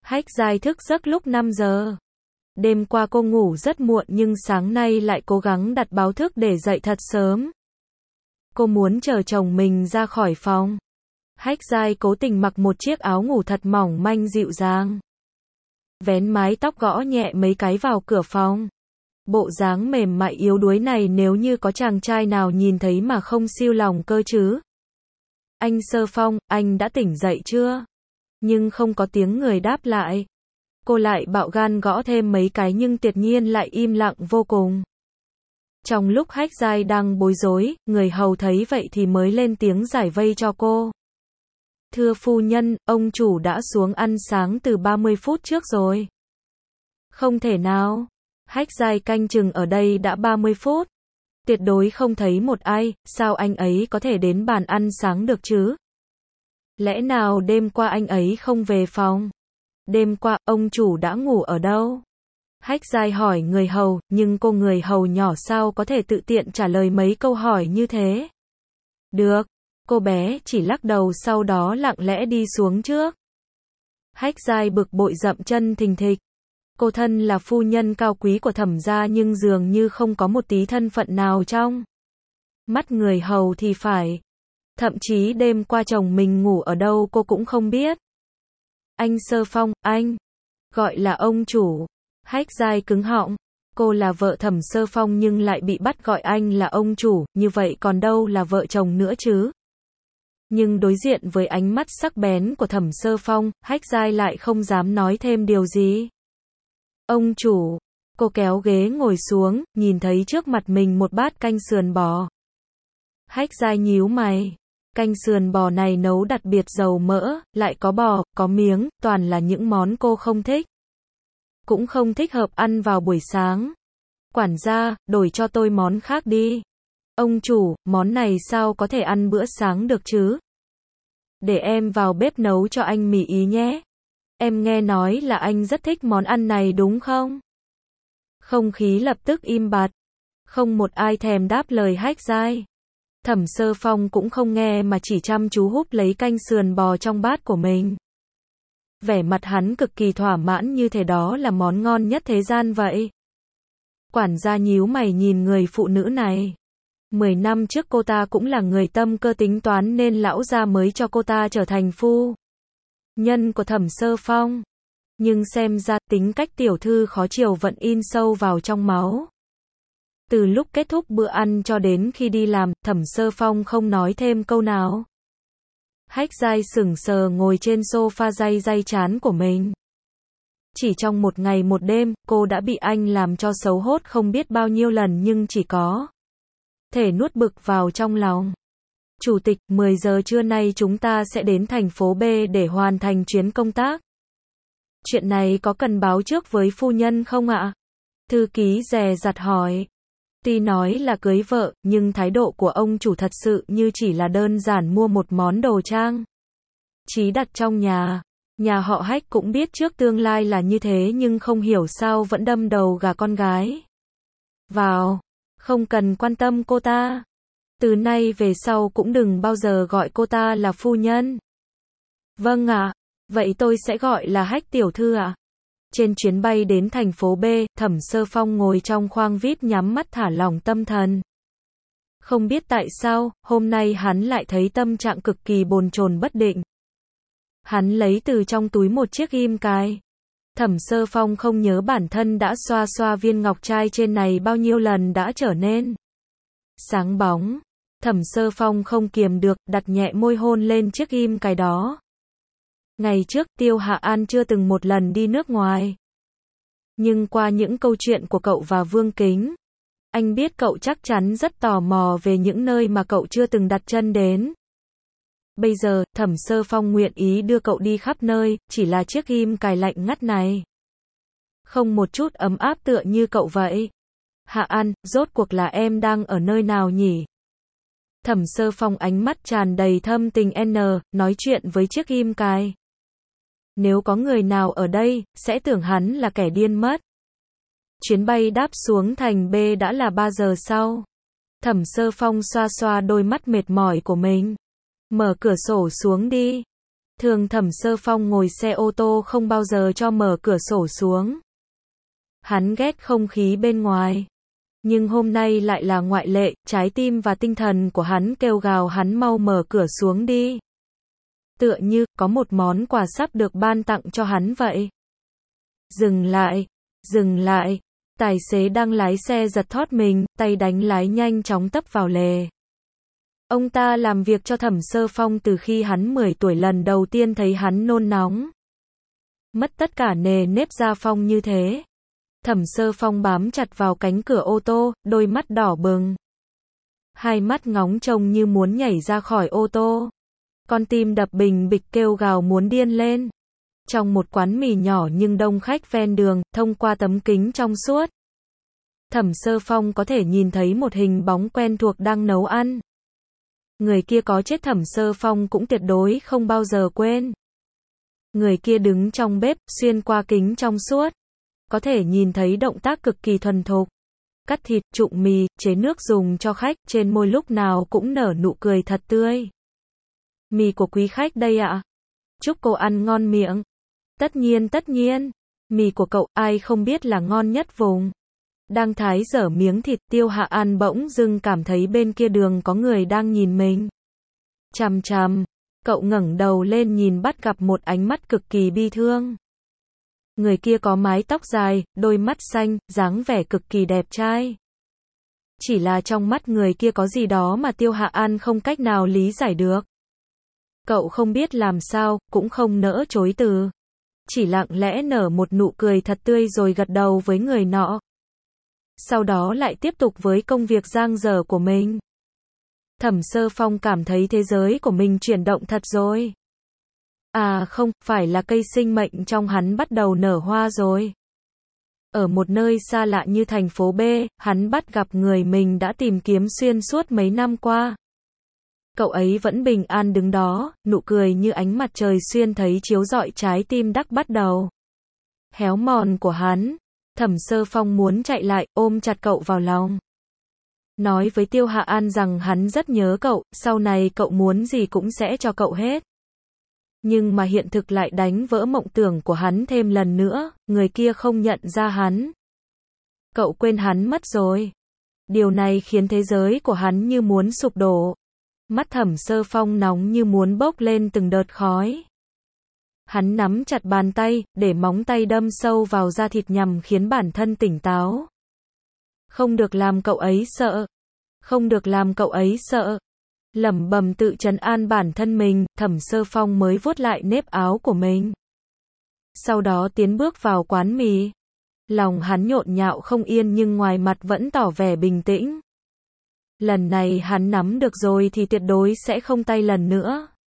Hách Giai thức giấc lúc 5 giờ. Đêm qua cô ngủ rất muộn nhưng sáng nay lại cố gắng đặt báo thức để dậy thật sớm. Cô muốn chờ chồng mình ra khỏi phòng. Hách Giai cố tình mặc một chiếc áo ngủ thật mỏng manh dịu dàng. Vén mái tóc gõ nhẹ mấy cái vào cửa phòng. Bộ dáng mềm mại yếu đuối này nếu như có chàng trai nào nhìn thấy mà không siêu lòng cơ chứ. Anh Sơ Phong, anh đã tỉnh dậy chưa? Nhưng không có tiếng người đáp lại. Cô lại bạo gan gõ thêm mấy cái nhưng tuyệt nhiên lại im lặng vô cùng. Trong lúc Hách Giai đang bối rối, người hầu thấy vậy thì mới lên tiếng giải vây cho cô. Thưa phu nhân, ông chủ đã xuống ăn sáng từ 30 phút trước rồi. Không thể nào. Hách Giai canh chừng ở đây đã 30 phút. Tuyệt đối không thấy một ai, sao anh ấy có thể đến bàn ăn sáng được chứ? Lẽ nào đêm qua anh ấy không về phòng? Đêm qua, ông chủ đã ngủ ở đâu? Hách Giai hỏi người hầu, nhưng cô người hầu nhỏ sao có thể tự tiện trả lời mấy câu hỏi như thế? Được. Cô bé chỉ lắc đầu sau đó lặng lẽ đi xuống trước. Hách Giai bực bội dậm chân thình thịch. Cô thân là phu nhân cao quý của Thẩm gia nhưng dường như không có một tí thân phận nào trong mắt người hầu thì phải. Thậm chí đêm qua chồng mình ngủ ở đâu cô cũng không biết. Anh Sơ Phong, anh gọi là ông chủ. Hách Giai cứng họng. Cô là vợ Thẩm Sơ Phong nhưng lại bị bắt gọi anh là ông chủ, như vậy còn đâu là vợ chồng nữa chứ? Nhưng đối diện với ánh mắt sắc bén của Thẩm Sơ Phong, Hách Giai lại không dám nói thêm điều gì. Ông chủ, cô kéo ghế ngồi xuống, nhìn thấy trước mặt mình một bát canh sườn bò. Hách Giai nhíu mày. Canh sườn bò này nấu đặc biệt dầu mỡ, lại có bò, có miếng, toàn là những món cô không thích. Cũng không thích hợp ăn vào buổi sáng. Quản gia, đổi cho tôi món khác đi. Ông chủ, món này sao có thể ăn bữa sáng được chứ? Để em vào bếp nấu cho anh mì Ý nhé. Em nghe nói là anh rất thích món ăn này đúng không? Không khí lập tức im bặt. Không một ai thèm đáp lời Hách Giai. Thẩm Sơ Phong cũng không nghe mà chỉ chăm chú húp lấy canh sườn bò trong bát của mình. Vẻ mặt hắn cực kỳ thỏa mãn như thể đó là món ngon nhất thế gian vậy. Quản gia nhíu mày nhìn người phụ nữ này. 10 năm trước cô ta cũng là người tâm cơ tính toán nên lão gia mới cho cô ta trở thành phu nhân của Thẩm Sơ Phong. Nhưng xem ra tính cách tiểu thư khó chiều vẫn in sâu vào trong máu. Từ lúc kết thúc bữa ăn cho đến khi đi làm, Thẩm Sơ Phong không nói thêm câu nào. Hách Giai sững sờ ngồi trên sofa day day trán của mình. Chỉ trong một ngày một đêm, cô đã bị anh làm cho xấu hốt không biết bao nhiêu lần nhưng chỉ có thể nuốt bực vào trong lòng. Chủ tịch, 10 giờ trưa nay chúng ta sẽ đến thành phố B để hoàn thành chuyến công tác. Chuyện này có cần báo trước với phu nhân không ạ? Thư ký dè dặt hỏi. Tuy nói là cưới vợ, nhưng thái độ của ông chủ thật sự như chỉ là đơn giản mua một món đồ trang trí đặt trong nhà. Nhà họ Hách cũng biết trước tương lai là như thế nhưng không hiểu sao vẫn đâm đầu gà con gái vào. Không cần quan tâm cô ta. Từ nay về sau cũng đừng bao giờ gọi cô ta là phu nhân. Vâng ạ. Vậy tôi sẽ gọi là Hách tiểu thư ạ. Trên chuyến bay đến thành phố B, Thẩm Sơ Phong ngồi trong khoang VIP nhắm mắt thả lỏng tâm thần. Không biết tại sao, hôm nay hắn lại thấy tâm trạng cực kỳ bồn chồn bất định. Hắn lấy từ trong túi một chiếc ghim cài. Thẩm Sơ Phong không nhớ bản thân đã xoa xoa viên ngọc trai trên này bao nhiêu lần đã trở nên sáng bóng. Thẩm Sơ Phong không kiềm được, đặt nhẹ môi hôn lên chiếc ghim cài đó. Ngày trước, Tiêu Hạ An chưa từng một lần đi nước ngoài. Nhưng qua những câu chuyện của cậu và Vương Kính, anh biết cậu chắc chắn rất tò mò về những nơi mà cậu chưa từng đặt chân đến. Bây giờ, Thẩm Sơ Phong nguyện ý đưa cậu đi khắp nơi, chỉ là chiếc ghim cài lạnh ngắt này. Không một chút ấm áp tựa như cậu vậy. Hạ An, rốt cuộc là em đang ở nơi nào nhỉ? Thẩm Sơ Phong ánh mắt tràn đầy thâm tình nói chuyện với chiếc ghim cài. Nếu có người nào ở đây, sẽ tưởng hắn là kẻ điên mất. Chuyến bay đáp xuống thành B đã là 3 giờ sau. Thẩm Sơ Phong xoa xoa đôi mắt mệt mỏi của mình. Mở cửa sổ xuống đi. Thường Thẩm Sơ Phong ngồi xe ô tô không bao giờ cho mở cửa sổ xuống. Hắn ghét không khí bên ngoài. Nhưng hôm nay lại là ngoại lệ, trái tim và tinh thần của hắn kêu gào hắn mau mở cửa xuống đi. Tựa như, có một món quà sắp được ban tặng cho hắn vậy. Dừng lại, dừng lại. Tài xế đang lái xe giật thót mình, tay đánh lái nhanh chóng tấp vào lề. Ông ta làm việc cho Thẩm Sơ Phong từ khi hắn 10 tuổi, lần đầu tiên thấy hắn nôn nóng. Mất tất cả nề nếp gia phong như thế. Thẩm Sơ Phong bám chặt vào cánh cửa ô tô, đôi mắt đỏ bừng. Hai mắt ngóng trông như muốn nhảy ra khỏi ô tô. Con tim đập bình bịch kêu gào muốn điên lên. Trong một quán mì nhỏ nhưng đông khách ven đường, thông qua tấm kính trong suốt, Thẩm Sơ Phong có thể nhìn thấy một hình bóng quen thuộc đang nấu ăn. Người kia có chết Thẩm Sơ Phong cũng tuyệt đối không bao giờ quên. Người kia đứng trong bếp, xuyên qua kính trong suốt. Có thể nhìn thấy động tác cực kỳ thuần thục. Cắt thịt, trụng mì, chế nước dùng cho khách, trên môi lúc nào cũng nở nụ cười thật tươi. Mì của quý khách đây ạ. Chúc cô ăn ngon miệng. Tất nhiên. Mì của cậu, ai không biết là ngon nhất vùng. Đang thái dở miếng thịt, Tiêu Hạ An bỗng dưng cảm thấy bên kia đường có người đang nhìn mình. Chằm chằm. Cậu ngẩng đầu lên nhìn bắt gặp một ánh mắt cực kỳ bi thương. Người kia có mái tóc dài, đôi mắt xanh, dáng vẻ cực kỳ đẹp trai. Chỉ là trong mắt người kia có gì đó mà Tiêu Hạ An không cách nào lý giải được. Cậu không biết làm sao, cũng không nỡ chối từ. Chỉ lặng lẽ nở một nụ cười thật tươi rồi gật đầu với người nọ. Sau đó lại tiếp tục với công việc dang dở của mình. Thẩm Sơ Phong cảm thấy thế giới của mình chuyển động thật rồi. À không, phải là cây sinh mệnh trong hắn bắt đầu nở hoa rồi. Ở một nơi xa lạ như thành phố B, hắn bắt gặp người mình đã tìm kiếm xuyên suốt mấy năm qua. Cậu ấy vẫn bình an đứng đó, nụ cười như ánh mặt trời xuyên thấy chiếu rọi trái tim đắc bắt đầu héo mòn của hắn. Thẩm Sơ Phong muốn chạy lại, ôm chặt cậu vào lòng. Nói với Tiêu Hạ An rằng hắn rất nhớ cậu, sau này cậu muốn gì cũng sẽ cho cậu hết. Nhưng mà hiện thực lại đánh vỡ mộng tưởng của hắn thêm lần nữa, người kia không nhận ra hắn. Cậu quên hắn mất rồi. Điều này khiến thế giới của hắn như muốn sụp đổ. Mắt Thẩm Sơ Phong nóng như muốn bốc lên từng đợt khói. Hắn nắm chặt bàn tay, để móng tay đâm sâu vào da thịt nhằm khiến bản thân tỉnh táo. Không được làm cậu ấy sợ. Không được làm cậu ấy sợ. Lẩm bẩm tự trấn an bản thân mình, Thẩm Sơ Phong mới vuốt lại nếp áo của mình. Sau đó tiến bước vào quán mì. Lòng hắn nhộn nhạo không yên nhưng ngoài mặt vẫn tỏ vẻ bình tĩnh. Lần này hắn nắm được rồi thì tuyệt đối sẽ không tay lần nữa.